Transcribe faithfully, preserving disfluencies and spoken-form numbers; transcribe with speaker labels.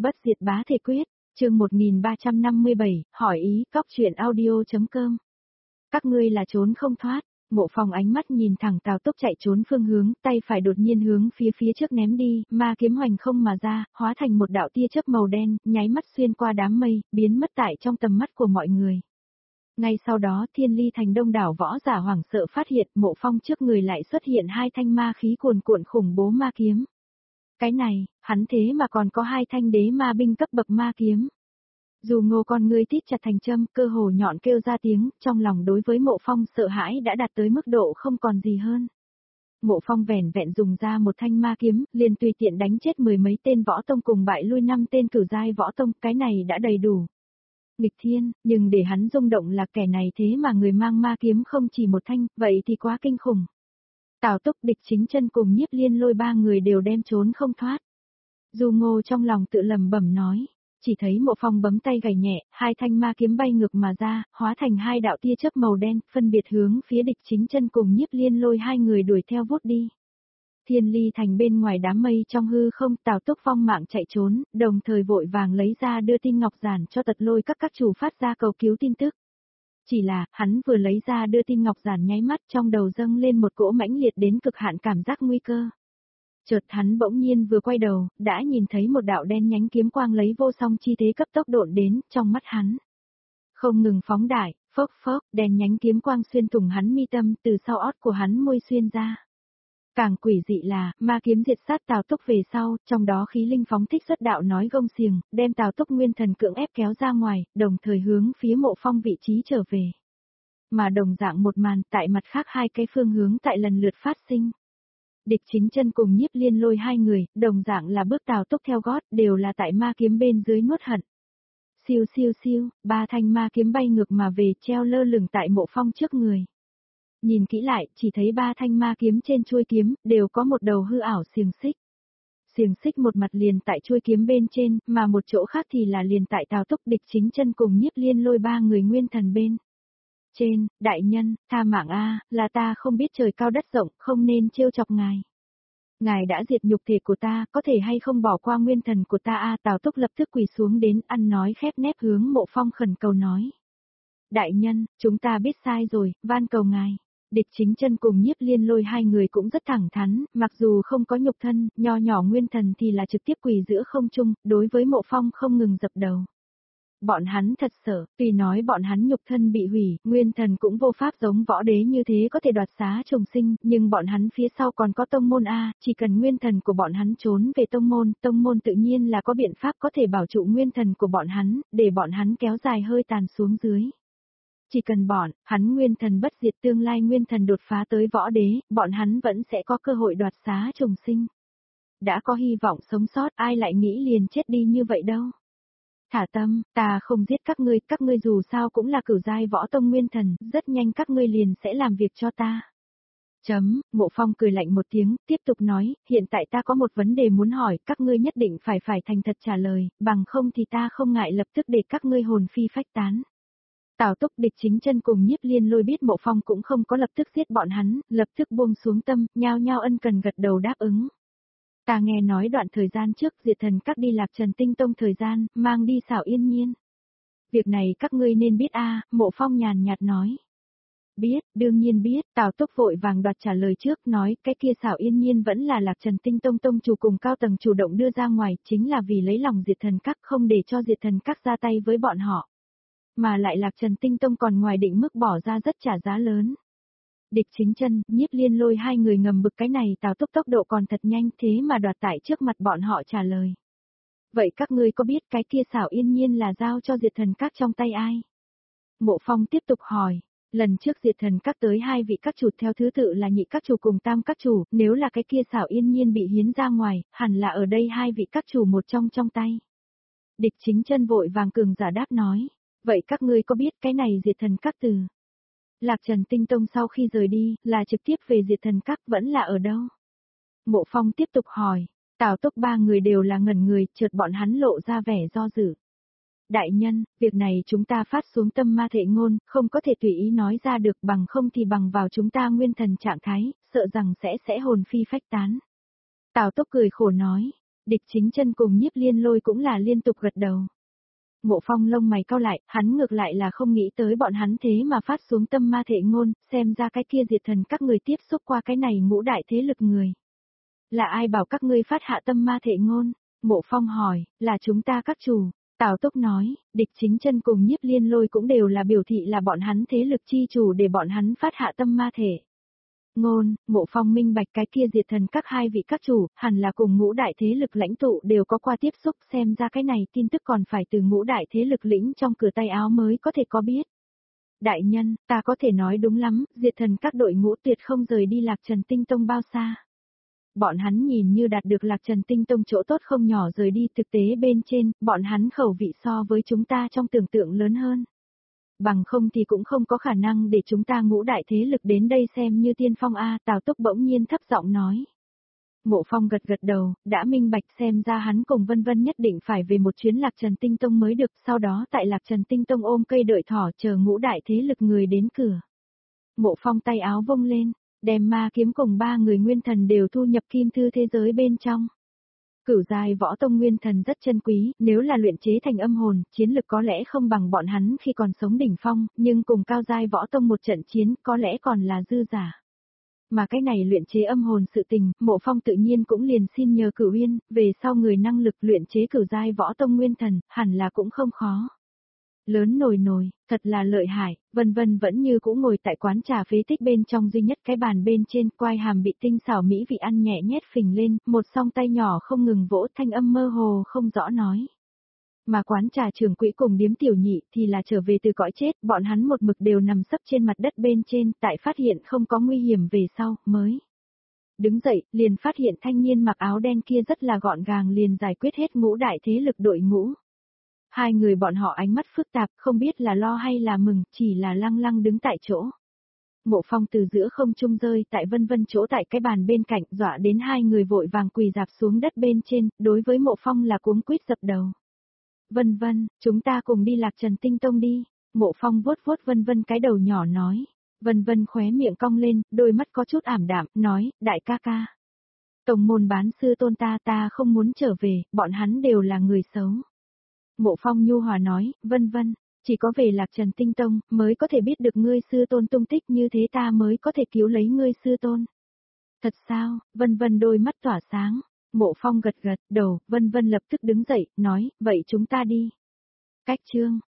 Speaker 1: Bất diệt bá thể quyết, chương một nghìn ba trăm năm mươi bảy, hỏi ý, cóc truyện audio.com. Các ngươi là trốn không thoát. Mộ Phong ánh mắt nhìn thẳng Tào Túc chạy trốn phương hướng, tay phải đột nhiên hướng phía phía trước ném đi, ma kiếm hoành không mà ra, hóa thành một đạo tia chớp màu đen, nháy mắt xuyên qua đám mây, biến mất tại trong tầm mắt của mọi người. Ngay sau đó Thiên Ly thành đông đảo võ giả hoảng sợ phát hiện Mộ Phong trước người lại xuất hiện hai thanh ma khí cuồn cuộn khủng bố ma kiếm. Cái này, hắn thế mà còn có hai thanh đế ma binh cấp bậc ma kiếm. Dù Ngô con ngươi tít chặt thành châm, cơ hồ nhọn kêu ra tiếng, trong lòng đối với Mộ Phong sợ hãi đã đạt tới mức độ không còn gì hơn. Mộ Phong vẻn vẹn dùng ra một thanh ma kiếm, liền tùy tiện đánh chết mười mấy tên võ tông cùng bại lui năm tên cửu giai võ tông, cái này đã đầy đủ. Nghịch thiên, nhưng để hắn rung động là kẻ này thế mà người mang ma kiếm không chỉ một thanh, vậy thì quá kinh khủng. Tào Túc, Địch Chính Chân cùng Nhiếp Liên Lôi ba người đều đem trốn không thoát. Dù Ngô trong lòng tự lẩm bẩm nói. Chỉ thấy Mộ Phong bấm tay gảy nhẹ, hai thanh ma kiếm bay ngược mà ra, hóa thành hai đạo tia chớp màu đen, phân biệt hướng phía Địch Chính Chân cùng Nhiếp Liên Lôi hai người đuổi theo vút đi. Thiên Ly thành bên ngoài đám mây trong hư không, Tào Túc phong mạng chạy trốn, đồng thời vội vàng lấy ra đưa tin ngọc giản cho Tật Lôi các các chủ phát ra cầu cứu tin tức. Chỉ là, hắn vừa lấy ra đưa tin ngọc giản nháy mắt trong đầu dâng lên một cỗ mãnh liệt đến cực hạn cảm giác nguy cơ. Chợt hắn bỗng nhiên vừa quay đầu, đã nhìn thấy một đạo đen nhánh kiếm quang lấy vô song chi thế cấp tốc độn đến, trong mắt hắn. Không ngừng phóng đại, phốc phốc, đen nhánh kiếm quang xuyên thủng hắn mi tâm, từ sau ót của hắn môi xuyên ra. Càng quỷ dị là, ma kiếm diệt sát Tào Túc về sau, trong đó khí linh phóng thích xuất đạo nói gông xiềng, đem Tào Túc nguyên thần cưỡng ép kéo ra ngoài, đồng thời hướng phía Mộ Phong vị trí trở về. Mà đồng dạng một màn, tại mặt khác hai cái phương hướng tại lần lượt phát sinh. Địch Chính Chân cùng Nhiếp Liên Lôi hai người, đồng dạng là bước Tào Túc theo gót, đều là tại ma kiếm bên dưới nuốt hận. Siêu siêu siêu, ba thanh ma kiếm bay ngược mà về treo lơ lửng tại Mộ Phong trước người. Nhìn kỹ lại, chỉ thấy ba thanh ma kiếm trên chuôi kiếm, đều có một đầu hư ảo xiềng xích. Xiềng xích một mặt liền tại chuôi kiếm bên trên, mà một chỗ khác thì là liền tại Tào Túc, Địch Chính Chân cùng Nhiếp Liên Lôi ba người nguyên thần bên. Trên, đại nhân, tha mạng a, là ta không biết trời cao đất rộng, không nên trêu chọc ngài. Ngài đã diệt nhục thể của ta, có thể hay không bỏ qua nguyên thần của ta a? Tào Túc lập tức quỳ xuống đến, ăn nói khép nép hướng Mộ Phong khẩn cầu nói. Đại nhân, chúng ta biết sai rồi, van cầu ngài. Địch Chính Chân cùng Nhiếp Liên Lôi hai người cũng rất thẳng thắn, mặc dù không có nhục thân, nho nhỏ nguyên thần thì là trực tiếp quỳ giữa không trung, đối với Mộ Phong không ngừng dập đầu. Bọn hắn thật sợ, tuy nói bọn hắn nhục thân bị hủy, nguyên thần cũng vô pháp giống võ đế như thế có thể đoạt xá trùng sinh, nhưng bọn hắn phía sau còn có tông môn A, chỉ cần nguyên thần của bọn hắn trốn về tông môn, tông môn tự nhiên là có biện pháp có thể bảo trụ nguyên thần của bọn hắn, để bọn hắn kéo dài hơi tàn xuống dưới. Chỉ cần bọn, hắn nguyên thần bất diệt tương lai nguyên thần đột phá tới võ đế, bọn hắn vẫn sẽ có cơ hội đoạt xá trùng sinh. Đã có hy vọng sống sót, ai lại nghĩ liền chết đi như vậy đâu. Thả tâm, ta không giết các ngươi, các ngươi dù sao cũng là cửu giai võ tông nguyên thần, rất nhanh các ngươi liền sẽ làm việc cho ta. Chấm, Mộ Phong cười lạnh một tiếng, tiếp tục nói, hiện tại ta có một vấn đề muốn hỏi, các ngươi nhất định phải phải thành thật trả lời, bằng không thì ta không ngại lập tức để các ngươi hồn phi phách tán. Tào Túc, Địch Chính Chân cùng Nhiếp Liên Lôi biết Mộ Phong cũng không có lập tức giết bọn hắn, lập tức buông xuống tâm, nhao nhao ân cần gật đầu đáp ứng. Ta nghe nói đoạn thời gian trước diệt thần các đi Lạc Trần Tinh Tông thời gian, mang đi xảo yên nhiên. Việc này các ngươi nên biết a, Mộ Phong nhàn nhạt nói. Biết, đương nhiên biết, Tào Túc vội vàng đoạt trả lời trước, nói cái kia xảo yên nhiên vẫn là Lạc Trần Tinh Tông tông chủ cùng cao tầng chủ động đưa ra ngoài, chính là vì lấy lòng diệt thần các không để cho diệt thần các ra tay với bọn họ. Mà lại Lạc Trần Tinh Tông còn ngoài định mức bỏ ra rất trả giá lớn. Địch Chính Chân, Nhiếp Liên Lôi hai người ngầm bực cái này Tào Túc tốc độ còn thật nhanh thế mà đoạt tại trước mặt bọn họ trả lời. Vậy các ngươi có biết cái kia xảo yên nhiên là giao cho diệt thần các trong tay ai? Mộ Phong tiếp tục hỏi, lần trước diệt thần các tới hai vị các chủ theo thứ tự là nhị các chủ cùng tam các chủ, nếu là cái kia xảo yên nhiên bị hiến ra ngoài, hẳn là ở đây hai vị các chủ một trong trong tay. Địch Chính Chân vội vàng cường giả đáp nói, vậy các ngươi có biết cái này diệt thần các từ Lạc Trần Tinh Tông sau khi rời đi, là trực tiếp về diệt thần các vẫn là ở đâu? Mộ Phong tiếp tục hỏi, Tào Túc ba người đều là ngẩn người, chợt bọn hắn lộ ra vẻ do dự. Đại nhân, việc này chúng ta phát xuống tâm ma thệ ngôn, không có thể tùy ý nói ra được, bằng không thì bằng vào chúng ta nguyên thần trạng thái, sợ rằng sẽ sẽ hồn phi phách tán. Tào Túc cười khổ nói, Địch Chính Chân cùng Nhiếp Liên Lôi cũng là liên tục gật đầu. Mộ Phong lông mày cau lại, hắn ngược lại là không nghĩ tới bọn hắn thế mà phát xuống tâm ma thể ngôn, xem ra cái kia diệt thần các người tiếp xúc qua cái này ngũ đại thế lực người. Là ai bảo các ngươi phát hạ tâm ma thể ngôn? Mộ Phong hỏi, là chúng ta các chủ. Tào Túc nói, Địch Chính Chân cùng Nhiếp Liên Lôi cũng đều là biểu thị là bọn hắn thế lực chi chủ để bọn hắn phát hạ tâm ma thể ngôn. Mộ Phong minh bạch cái kia diệt thần các hai vị các chủ, hẳn là cùng ngũ đại thế lực lãnh tụ đều có qua tiếp xúc, xem ra cái này tin tức còn phải từ ngũ đại thế lực lĩnh trong cửa tay áo mới có thể có biết. Đại nhân, ta có thể nói đúng lắm, diệt thần các đội ngũ tuyệt không rời đi Lạc Trần Tinh Tông bao xa. Bọn hắn nhìn như đạt được Lạc Trần Tinh Tông chỗ tốt không nhỏ rời đi, thực tế bên trên, bọn hắn khẩu vị so với chúng ta trong tưởng tượng lớn hơn. Bằng không thì cũng không có khả năng để chúng ta ngũ đại thế lực đến đây xem như tiên phong A, Tào Túc bỗng nhiên thấp giọng nói. Mộ Phong gật gật đầu, đã minh bạch, xem ra hắn cùng Vân Vân nhất định phải về một chuyến Lạc Trần Tinh Tông mới được, sau đó tại Lạc Trần Tinh Tông ôm cây đợi thỏ chờ ngũ đại thế lực người đến cửa. Mộ Phong tay áo vung lên, đem ma kiếm cùng ba người nguyên thần đều thu nhập kim thư thế giới bên trong. Cửu giai võ tông nguyên thần rất chân quý, nếu là luyện chế thành âm hồn, chiến lực có lẽ không bằng bọn hắn khi còn sống đỉnh phong, nhưng cùng cao giai võ tông một trận chiến có lẽ còn là dư giả. Mà cái này luyện chế âm hồn sự tình, Mộ Phong tự nhiên cũng liền xin nhờ Cửu Uyên, về sau người năng lực luyện chế cửu giai võ tông nguyên thần, hẳn là cũng không khó. Lớn nồi nồi, thật là lợi hại, Vân Vân vẫn như cũ ngồi tại quán trà phế tích bên trong duy nhất cái bàn bên trên, quai hàm bị tinh xảo mỹ vị ăn nhẹ nhét phình lên, một song tay nhỏ không ngừng vỗ, thanh âm mơ hồ không rõ nói. Mà quán trà trưởng quỹ cùng điếm tiểu nhị thì là trở về từ cõi chết, bọn hắn một mực đều nằm sấp trên mặt đất bên trên, tại phát hiện không có nguy hiểm về sau, mới đứng dậy, liền phát hiện thanh niên mặc áo đen kia rất là gọn gàng liền giải quyết hết ngũ đại thế lực đội ngũ. Hai người bọn họ ánh mắt phức tạp, không biết là lo hay là mừng, chỉ là lăng lăng đứng tại chỗ. Mộ Phong từ giữa không trung rơi tại Vân Vân chỗ tại cái bàn bên cạnh, dọa đến hai người vội vàng quỳ dạp xuống đất bên trên, đối với Mộ Phong là cuống quýt dập đầu. Vân Vân, chúng ta cùng đi Lạc Trần Tinh Tông đi. Mộ Phong vuốt vuốt Vân Vân cái đầu nhỏ nói. Vân Vân khóe miệng cong lên, đôi mắt có chút ảm đạm, nói, đại ca ca. Tổng môn bán sư tôn ta ta không muốn trở về, bọn hắn đều là người xấu. Mộ Phong nhu hòa nói, Vân Vân, chỉ có về Lạc Trần Tinh Tông, mới có thể biết được ngươi sư tôn tung tích, như thế ta mới có thể cứu lấy ngươi sư tôn. Thật sao? Vân Vân đôi mắt tỏa sáng. Mộ Phong gật gật đầu, Vân Vân lập tức đứng dậy, nói, vậy chúng ta đi. Cách chương.